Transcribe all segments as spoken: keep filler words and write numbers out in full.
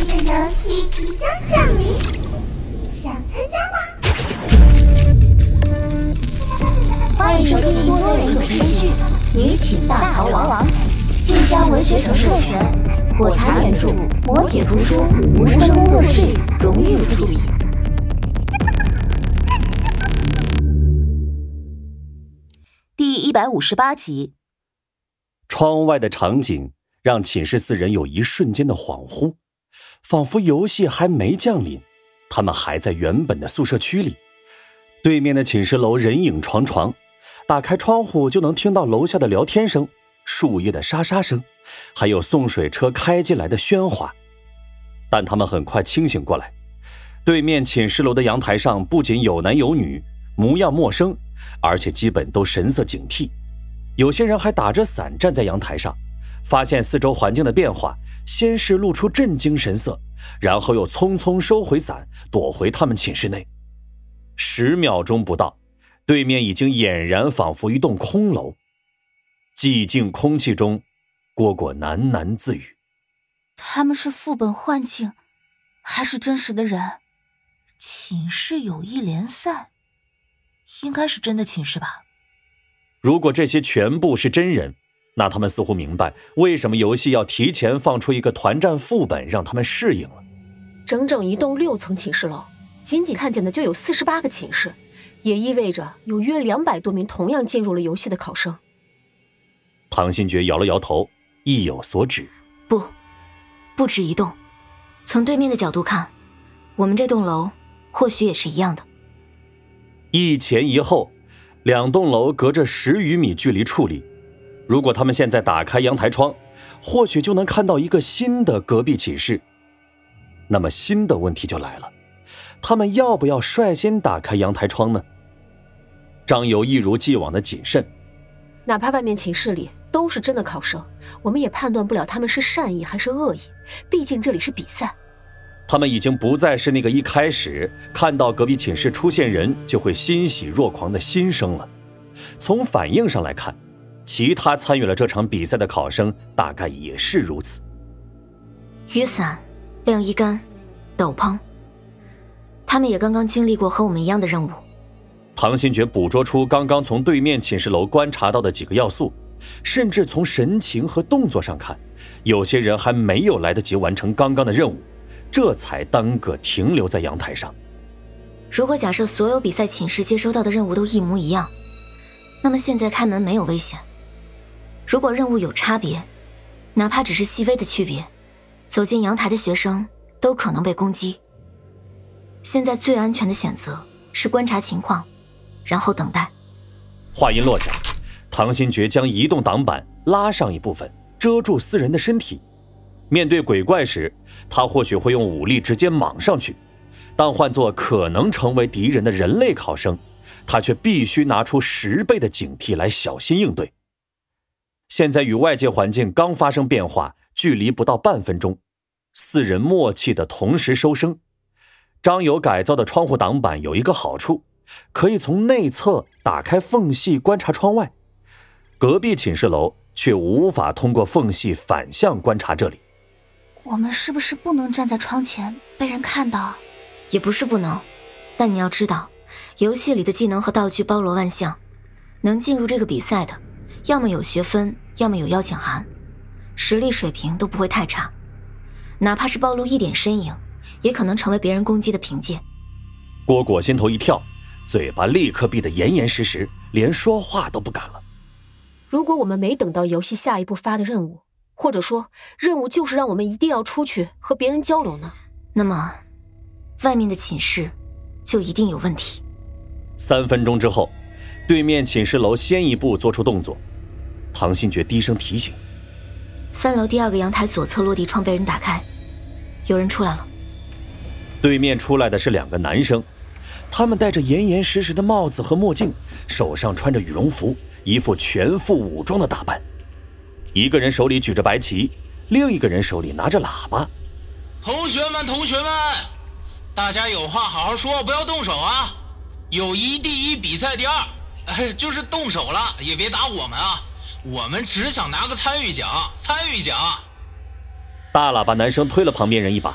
的游戏即将降临，想参加吗？ 欢迎收听多人有声剧《女寝大逃亡》，晋江文学城授权，火柴原著，磨铁图书，无声工作室荣誉出品。第一百五十八集。 窗外的场景让寝室四人有一瞬间的恍惚，仿佛游戏还没降临，他们还在原本的宿舍区里。对面的寝室楼人影幢幢，打开窗户就能听到楼下的聊天声、树叶的沙沙声，还有送水车开进来的喧哗。但他们很快清醒过来，对面寝室楼的阳台上不仅有男有女，模样陌生，而且基本都神色警惕。有些人还打着伞站在阳台上，发现四周环境的变化，先是露出震惊神色，然后又匆匆收回伞，躲回他们寝室内。十秒钟不到，对面已经俨然仿佛一栋空楼。寂静空气中，蝈蝈喃喃自语： 他们是副本幻境，还是真实的人？寝室友谊联赛，应该是真的寝室吧。 如果这些全部是真人，那他们似乎明白为什么游戏要提前放出一个团战副本让他们适应了。 整整一栋六层寝室楼，仅仅看见的就有四十八个寝室，也意味着有约两百多名同样进入了游戏的考生。 唐新觉摇了摇头，意有所指。 不，不止一栋。从对面的角度看，我们这栋楼或许也是一样的。 一前一后，两栋楼隔着十余米距离矗立。如果他们现在打开阳台窗，或许就能看到一个新的隔壁寝室。那么新的问题就来了，他们要不要率先打开阳台窗呢？张游一如既往的谨慎。 哪怕外面寝室里都是真的考生，我们也判断不了他们是善意还是恶意，毕竟这里是比赛。 他们已经不再是那个一开始看到隔壁寝室出现人就会欣喜若狂的新生了。从反应上来看，其他参与了这场比赛的考生大概也是如此。 雨伞、晾衣杆、斗篷，他们也刚刚经历过和我们一样的任务。 唐新觉捕捉出刚刚从对面寝室楼观察到的几个要素，甚至从神情和动作上看，有些人还没有来得及完成刚刚的任务，这才单个停留在阳台上。 如果假设所有比赛寝室接收到的任务都一模一样，那么现在开门没有危险。如果任务有差别，哪怕只是细微的区别，走进阳台的学生都可能被攻击。现在最安全的选择是观察情况，然后等待。 话音落下，唐新觉将移动挡板拉上一部分，遮住四人的身体。面对鬼怪时，他或许会用武力直接莽上去，但换作可能成为敌人的人类考生，他却必须拿出十倍的警惕来小心应对。现在与外界环境刚发生变化，距离不到半分钟，四人默契的同时收声。张友改造的窗户挡板有一个好处，可以从内侧打开缝隙观察窗外，隔壁寝室楼却无法通过缝隙反向观察这里。 我们是不是不能站在窗前被人看到？ 也不是不能，但你要知道，游戏里的技能和道具包罗万象，能进入这个比赛的，要么有学分，要么有邀请函，实力水平都不会太差。哪怕是暴露一点身影，也可能成为别人攻击的凭借。 蝈蝈心头一跳，嘴巴立刻闭得严严实实，连说话都不敢了。 如果我们没等到游戏下一步发的任务，或者说任务就是让我们一定要出去和别人交流呢？ 那么外面的寝室就一定有问题。 三分钟之后，对面寝室楼先一步做出动作。唐新觉低声提醒： 三楼第二个阳台左侧落地窗被人打开，有人出来了。 对面出来的是两个男生，他们戴着严严实实的帽子和墨镜，手上穿着羽绒服，一副全副武装的打扮。一个人手里举着白旗，另一个人手里拿着喇叭。 同学们同学们，大家有话好好说，不要动手啊！友谊第一，比赛第二，哎，就是动手了也别打我们啊！我们只想拿个参与奖，参与奖。 大喇叭男生推了旁边人一把，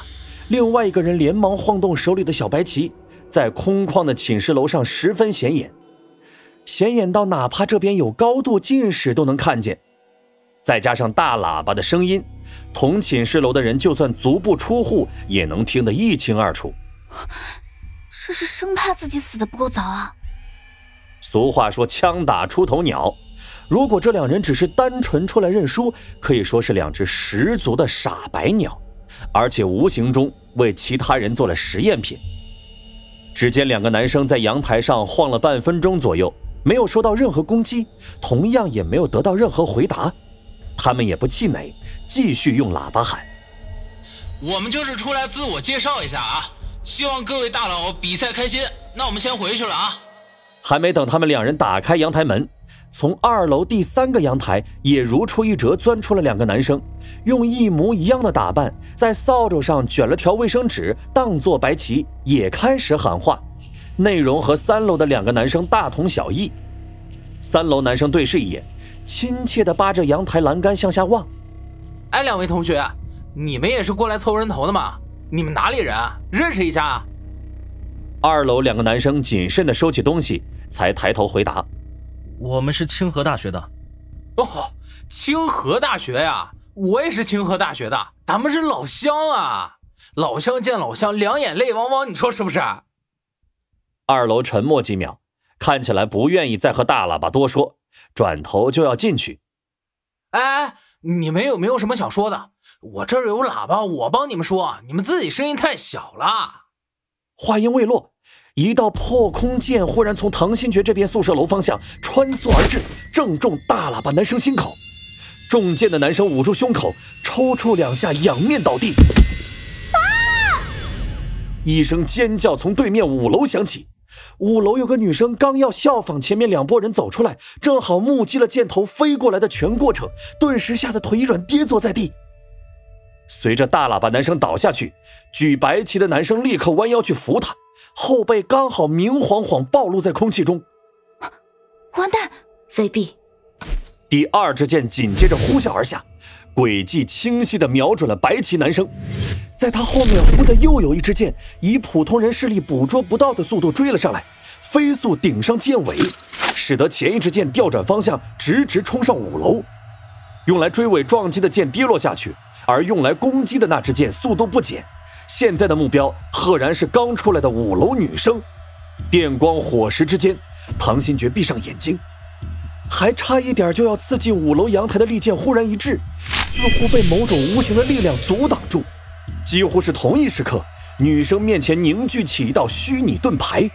另外一个人连忙晃动手里的小白旗，在空旷的寝室楼上十分显眼，显眼到哪怕这边有高度近视都能看见。再加上大喇叭的声音，同寝室楼的人就算足不出户也能听得一清二楚。 这是生怕自己死得不够早啊。 俗话说枪打出头鸟，如果这两人只是单纯出来认输，可以说是两只十足的傻白鸟，而且无形中为其他人做了实验品。只见两个男生在阳台上晃了半分钟左右，没有收到任何攻击，同样也没有得到任何回答。他们也不气馁，继续用喇叭喊： 我们就是出来自我介绍一下啊，希望各位大佬比赛开心，那我们先回去了啊。 还没等他们两人打开阳台门，从二楼第三个阳台也如出一辙钻出了两个男生，用一模一样的打扮，在扫帚上卷了条卫生纸当作白旗，也开始喊话，内容和三楼的两个男生大同小异。三楼男生对视一眼，亲切地扒着阳台栏杆向下望。 哎，两位同学，你们也是过来凑人头的吗？你们哪里人啊？认识一下啊。 二楼两个男生谨慎地收起东西，才抬头回答： 我们是清河大学的。 哦，清河大学呀，我也是清河大学的，咱们是老乡啊，老乡见老乡，两眼泪汪汪，你说是不是？ 二楼沉默几秒，看起来不愿意再和大喇叭多说，转头就要进去。 哎，你们有没有什么想说的？我这儿有喇叭，我帮你们说，你们自己声音太小了。 话音未落，一道破空剑忽然从唐新觉这边宿舍楼方向穿梭而至，正中大喇叭男生心口。中箭的男生捂住胸口，抽搐两下，仰面倒地。啊！一声尖叫从对面五楼响起，五楼有个女生刚要效仿前面两拨人走出来，正好目击了箭头飞过来的全过程，顿时吓得腿一软，跌坐在地。随着大喇叭男生倒下去，举白旗的男生立刻弯腰去扶他，后背刚好明晃晃暴露在空气中。 完蛋， 未必。 第二支箭紧接着呼啸而下，轨迹清晰地瞄准了白旗男生。在他后面忽的又有一支箭，以普通人视力捕捉不到的速度追了上来，飞速顶上箭尾，使得前一支箭调转方向，直直冲上五楼。用来追尾撞击的箭跌落下去，而用来攻击的那支箭速度不减，现在的目标赫然是刚出来的五楼女生。电光火石之间，唐新觉闭上眼睛，还差一点就要刺进五楼阳台的利箭忽然一滞，似乎被某种无形的力量阻挡住。几乎是同一时刻，女生面前凝聚起一道虚拟盾牌。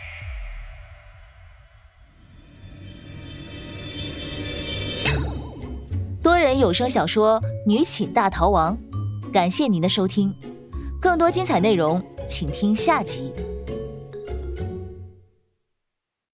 多人有声小说《女寝大逃亡》，感谢您的收听，更多精彩内容请听下集。